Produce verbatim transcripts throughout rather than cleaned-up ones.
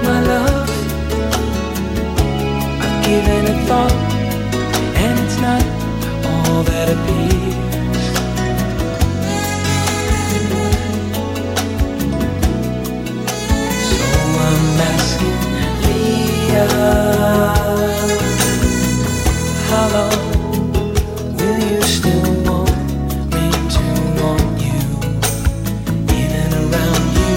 my love, I've given it thought, and it's not all that appears. So I'm asking Leah, how long will you still want me to want you, in and around you?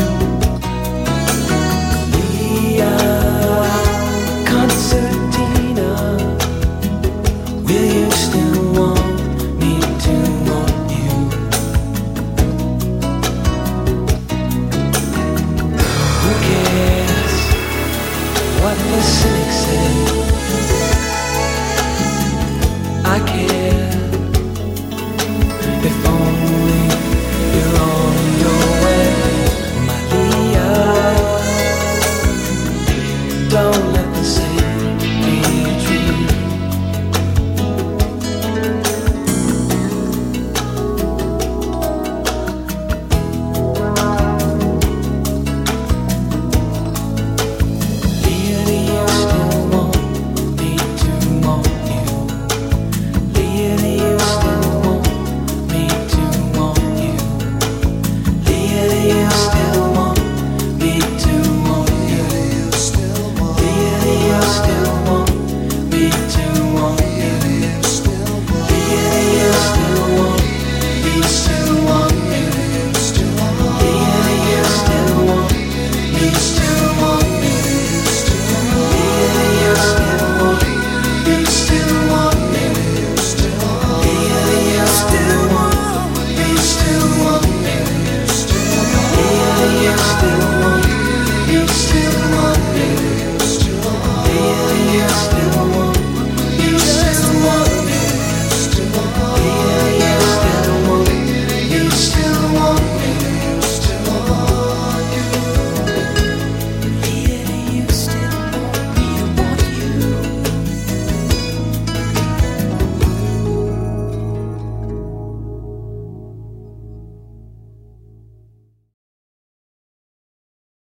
Leah, concertina, will you still want me to want you? Who cares what the cynics say?